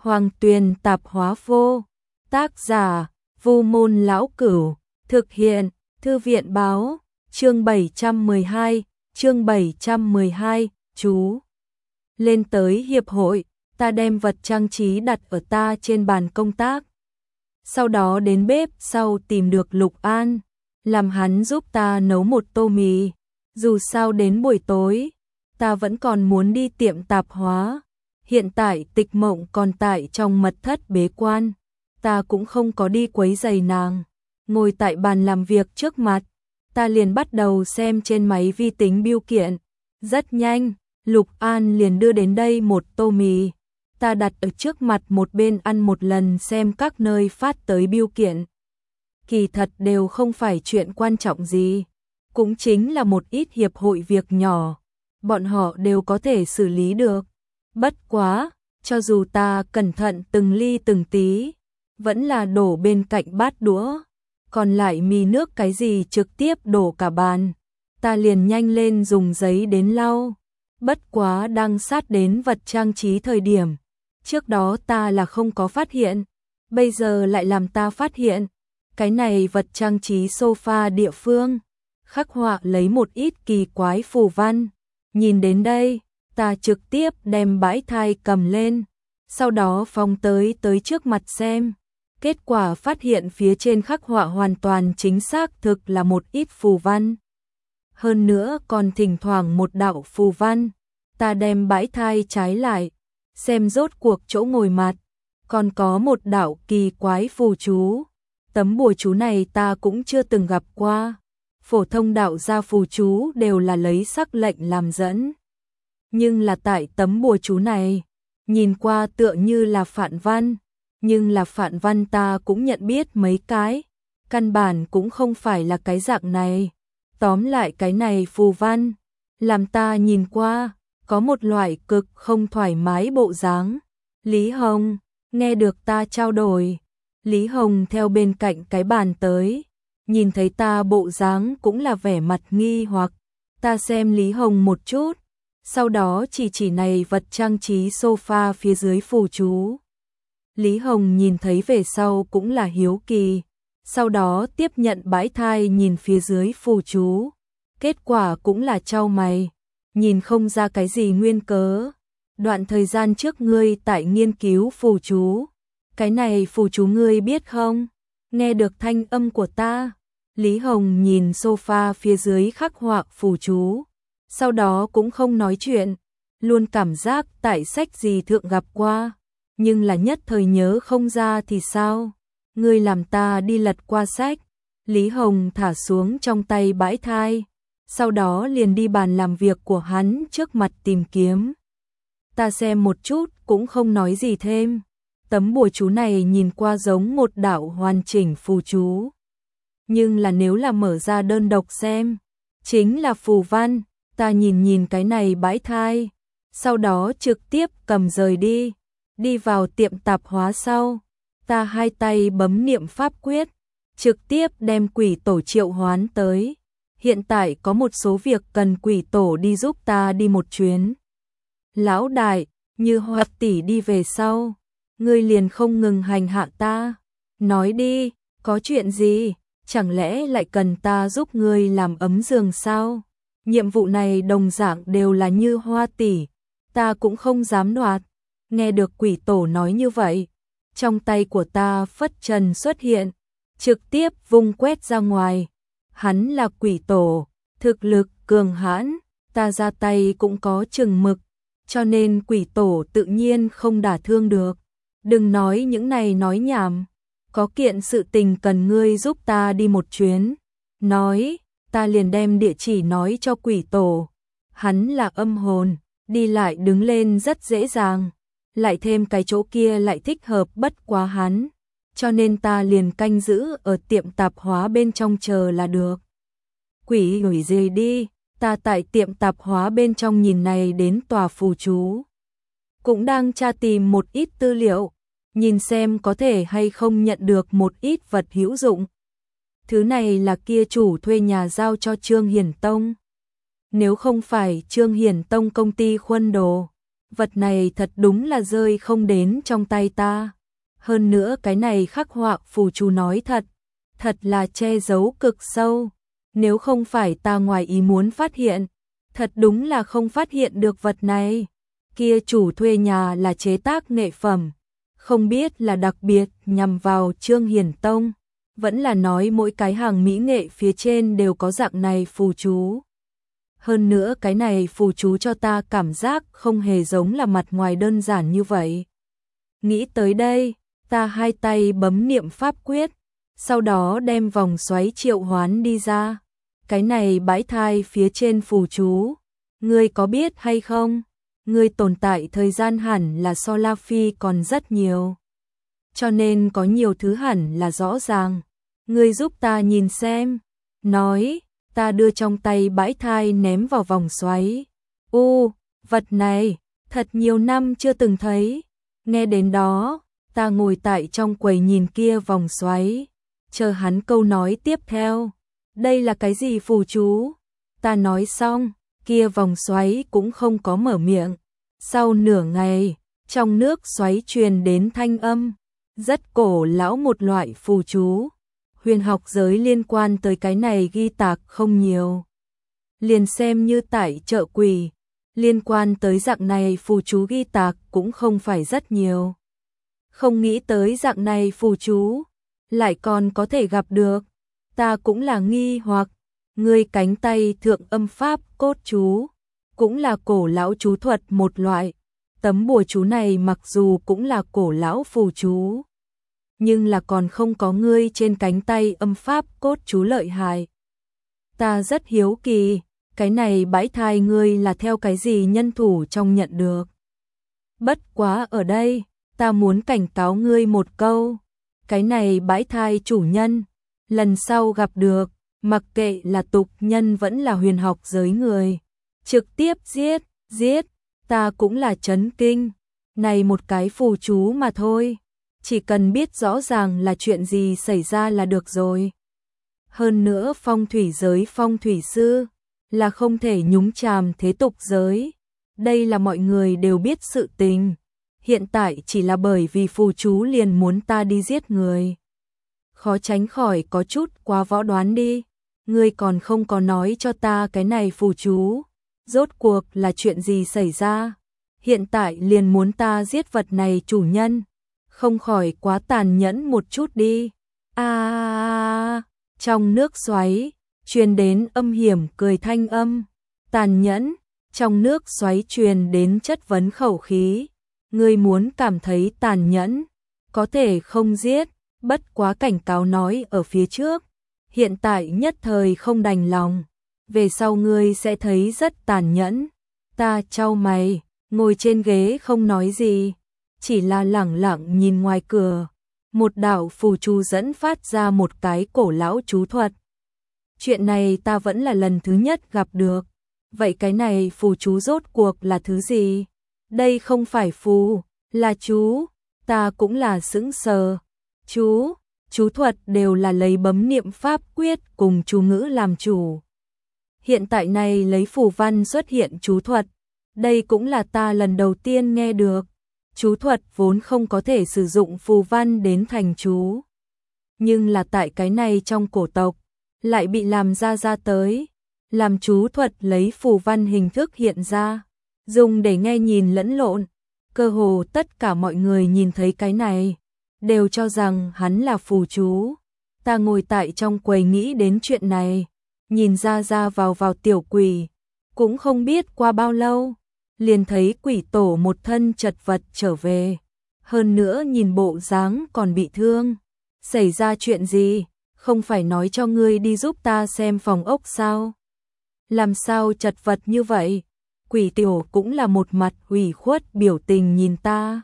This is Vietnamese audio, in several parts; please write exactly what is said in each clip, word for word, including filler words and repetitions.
Hoàng Tuyền tạp hóa vô. Tác giả: Vu Môn Lão Cửu. Thực hiện: Thư viện báo. Chương bảy trăm mười hai, chương bảy trăm mười hai, chú. Lên tới hiệp hội, ta đem vật trang trí đặt ở ta trên bàn công tác. Sau đó đến bếp sau tìm được Lục An, làm hắn giúp ta nấu một tô mì. Dù sao đến buổi tối, ta vẫn còn muốn đi tiệm tạp hóa. Hiện tại Tịch Mộng còn tại trong mật thất bế quan, ta cũng không có đi quấy rầy nàng. Ngồi tại bàn làm việc trước mặt, ta liền bắt đầu xem trên máy vi tính bưu kiện. Rất nhanh, Lục An liền đưa đến đây một tô mì. Ta đặt ở trước mặt một bên ăn một lần xem các nơi phát tới bưu kiện. Kỳ thật đều không phải chuyện quan trọng gì, cũng chính là một ít hiệp hội việc nhỏ, bọn họ đều có thể xử lý được. Bất quá, cho dù ta cẩn thận từng ly từng tí, vẫn là đổ bên cạnh bát đũa, còn lại mì nước cái gì trực tiếp đổ cả bàn. Ta liền nhanh lên dùng giấy đến lau. Bất quá đang sát đến vật trang trí thời điểm, trước đó ta là không có phát hiện, bây giờ lại làm ta phát hiện. Cái này vật trang trí sofa địa phương, khắc họa lấy một ít kỳ quái phù văn. Nhìn đến đây, ta trực tiếp đem bãi thai cầm lên, sau đó phóng tới tới trước mặt xem. Kết quả phát hiện phía trên khắc họa hoàn toàn chính xác thực là một ít phù văn. Hơn nữa còn thỉnh thoảng một đạo phù văn. Ta đem bãi thai trái lại, xem rốt cuộc chỗ ngồi mặt, còn có một đạo kỳ quái phù chú. Tấm bùa chú này ta cũng chưa từng gặp qua. Phổ thông đạo gia phù chú đều là lấy sắc lệnh làm dẫn. Nhưng là tại tấm bùa chú này, nhìn qua tựa như là phạn văn, nhưng là phạn văn ta cũng nhận biết mấy cái, căn bản cũng không phải là cái dạng này. Tóm lại cái này phù văn, làm ta nhìn qua, có một loại cực không thoải mái bộ dáng. Lý Hồng, nghe được ta trao đổi, Lý Hồng theo bên cạnh cái bàn tới, nhìn thấy ta bộ dáng cũng là vẻ mặt nghi hoặc. Ta xem Lý Hồng một chút, sau đó chỉ chỉ này vật trang trí sofa phía dưới phù chú. Lý Hồng nhìn thấy về sau cũng là hiếu kỳ, sau đó tiếp nhận bãi thai nhìn phía dưới phù chú. Kết quả cũng là chau mày, nhìn không ra cái gì nguyên cớ. Đoạn thời gian trước ngươi tại nghiên cứu phù chú, cái này phù chú ngươi biết không? Nghe được thanh âm của ta, Lý Hồng nhìn sofa phía dưới khắc họa phù chú, sau đó cũng không nói chuyện, luôn cảm giác tại sách gì thượng gặp qua, nhưng là nhất thời nhớ không ra thì sao? Ngươi làm ta đi lật qua sách. Lý Hồng thả xuống trong tay bãi thai, sau đó liền đi bàn làm việc của hắn trước mặt tìm kiếm. Ta xem một chút cũng không nói gì thêm. Tấm bùa chú này nhìn qua giống một đạo hoàn chỉnh phù chú, nhưng là nếu là mở ra đơn độc xem, chính là phù văn. Ta nhìn nhìn cái này bãi thai, sau đó trực tiếp cầm rời đi. Đi vào tiệm tạp hóa sau, ta hai tay bấm niệm pháp quyết, trực tiếp đem quỷ tổ triệu hoán tới. Hiện tại có một số việc cần quỷ tổ đi giúp ta đi một chuyến. Lão đại, như Hoạt tỷ đi về sau, ngươi liền không ngừng hành hạ ta. Nói đi, có chuyện gì? Chẳng lẽ lại cần ta giúp ngươi làm ấm giường sao? Nhiệm vụ này đồng dạng đều là như Hoa tỷ, ta cũng không dám đoạt. Nghe được quỷ tổ nói như vậy, trong tay của ta phất trần xuất hiện, trực tiếp vung quét ra ngoài. Hắn là quỷ tổ, thực lực cường hãn, ta ra tay cũng có chừng mực, cho nên quỷ tổ tự nhiên không đả thương được. Đừng nói những này nói nhảm, có kiện sự tình cần ngươi giúp ta đi một chuyến. Nói, ta liền đem địa chỉ nói cho quỷ tổ. Hắn là âm hồn, đi lại đứng lên rất dễ dàng, lại thêm cái chỗ kia lại thích hợp bất quá hắn, cho nên ta liền canh giữ ở tiệm tạp hóa bên trong chờ là được. Quỷ gửi gì đi, ta tại tiệm tạp hóa bên trong nhìn này đến tòa phù chú, cũng đang tra tìm một ít tư liệu, nhìn xem có thể hay không nhận được một ít vật hữu dụng. Thứ này là kia chủ thuê nhà giao cho Trương Hiển Tông. Nếu không phải Trương Hiển Tông công ty khuân đồ, vật này thật đúng là rơi không đến trong tay ta. Hơn nữa cái này khắc họa phù chú nói thật, thật là che giấu cực sâu. Nếu không phải ta ngoài ý muốn phát hiện, thật đúng là không phát hiện được vật này. Kia chủ thuê nhà là chế tác nghệ phẩm, không biết là đặc biệt nhằm vào Trương Hiển Tông, vẫn là nói mỗi cái hàng mỹ nghệ phía trên đều có dạng này phù chú. Hơn nữa cái này phù chú cho ta cảm giác không hề giống là mặt ngoài đơn giản như vậy. Nghĩ tới đây, ta hai tay bấm niệm pháp quyết, sau đó đem vòng xoáy triệu hoán đi ra. Cái này bãi thai phía trên phù chú, ngươi có biết hay không? Ngươi tồn tại thời gian hẳn là so La Phi còn rất nhiều. Cho nên có nhiều thứ hẳn là rõ ràng. Ngươi giúp ta nhìn xem. Nói, ta đưa trong tay bãi thai ném vào vòng xoáy. U, vật này, thật nhiều năm chưa từng thấy. Nghe đến đó, ta ngồi tại trong quầy nhìn kia vòng xoáy, chờ hắn câu nói tiếp theo. Đây là cái gì phù chú? Ta nói xong, kia vòng xoáy cũng không có mở miệng. Sau nửa ngày, trong nước xoáy truyền đến thanh âm, rất cổ lão một loại phù chú. Huyền học giới liên quan tới cái này ghi tạc không nhiều. Liền xem như tại chợ quỷ, liên quan tới dạng này phù chú ghi tạc cũng không phải rất nhiều. Không nghĩ tới dạng này phù chú, lại còn có thể gặp được. Ta cũng là nghi hoặc, ngươi cánh tay thượng âm pháp cốt chú, cũng là cổ lão chú thuật một loại. Tấm bùa chú này mặc dù cũng là cổ lão phù chú, nhưng là còn không có ngươi trên cánh tay âm pháp cốt chú lợi hại. Ta rất hiếu kỳ, cái này bãi thai ngươi là theo cái gì nhân thủ trong nhận được. Bất quá ở đây, ta muốn cảnh cáo ngươi một câu, cái này bãi thai chủ nhân, lần sau gặp được, mặc kệ là tục nhân vẫn là huyền học giới người, trực tiếp giết, giết, ta cũng là chấn kinh. Này một cái phù chú mà thôi, chỉ cần biết rõ ràng là chuyện gì xảy ra là được rồi. Hơn nữa phong thủy giới phong thủy sư, là không thể nhúng chàm thế tục giới. Đây là mọi người đều biết sự tình. Hiện tại chỉ là bởi vì phù chú liền muốn ta đi giết người. Khó tránh khỏi có chút quá võ đoán đi. Ngươi còn không có nói cho ta cái này phù chú, rốt cuộc là chuyện gì xảy ra. Hiện tại liền muốn ta giết vật này chủ nhân, không khỏi quá tàn nhẫn một chút đi. À, trong nước xoáy, truyền đến âm hiểm cười thanh âm. Tàn nhẫn, trong nước xoáy truyền đến chất vấn khẩu khí. Ngươi muốn cảm thấy tàn nhẫn, có thể không giết, bất quá cảnh cáo nói ở phía trước. Hiện tại nhất thời không đành lòng, về sau ngươi sẽ thấy rất tàn nhẫn. Ta chau mày, ngồi trên ghế không nói gì, chỉ là lẳng lặng nhìn ngoài cửa. Một đạo phù chú dẫn phát ra một cái cổ lão chú thuật. Chuyện này ta vẫn là lần thứ nhất gặp được. Vậy cái này phù chú rốt cuộc là thứ gì? Đây không phải phù, là chú. Ta cũng là sững sờ. Chú, chú thuật đều là lấy bấm niệm pháp quyết cùng chú ngữ làm chủ. Hiện tại này lấy phù văn xuất hiện chú thuật. Đây cũng là ta lần đầu tiên nghe được. Chú thuật vốn không có thể sử dụng phù văn đến thành chú. Nhưng là tại cái này trong cổ tộc, lại bị làm ra ra tới. Làm chú thuật lấy phù văn hình thức hiện ra, dùng để nghe nhìn lẫn lộn. Cơ hồ tất cả mọi người nhìn thấy cái này, đều cho rằng hắn là phù chú. Ta ngồi tại trong quầy nghĩ đến chuyện này, nhìn ra ra vào vào tiểu quỷ. Cũng không biết qua bao lâu, liền thấy quỷ tổ một thân chật vật trở về. Hơn nữa nhìn bộ dáng còn bị thương. Xảy ra chuyện gì? Không phải nói cho ngươi đi giúp ta xem phòng ốc sao? Làm sao chật vật như vậy? Quỷ tiểu cũng là một mặt ủy khuất biểu tình nhìn ta.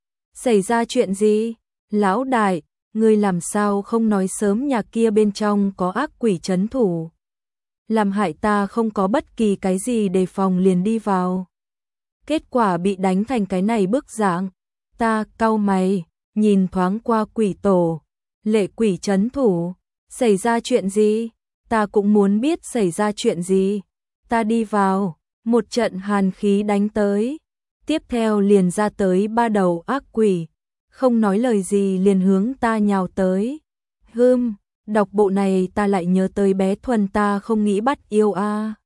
Xảy ra chuyện gì? Lão đại, ngươi làm sao không nói sớm nhà kia bên trong có ác quỷ trấn thủ? Làm hại ta không có bất kỳ cái gì đề phòng liền đi vào. Kết quả bị đánh thành cái này bức dạng. Ta cau mày, nhìn thoáng qua quỷ tổ. Lệ quỷ trấn thủ, xảy ra chuyện gì? Ta cũng muốn biết xảy ra chuyện gì. Ta đi vào, một trận hàn khí đánh tới. Tiếp theo liền ra tới ba đầu ác quỷ, không nói lời gì liền hướng ta nhào tới. Hưm, đọc bộ này ta lại nhớ tới bé Thuần ta không nghĩ bắt yêu a.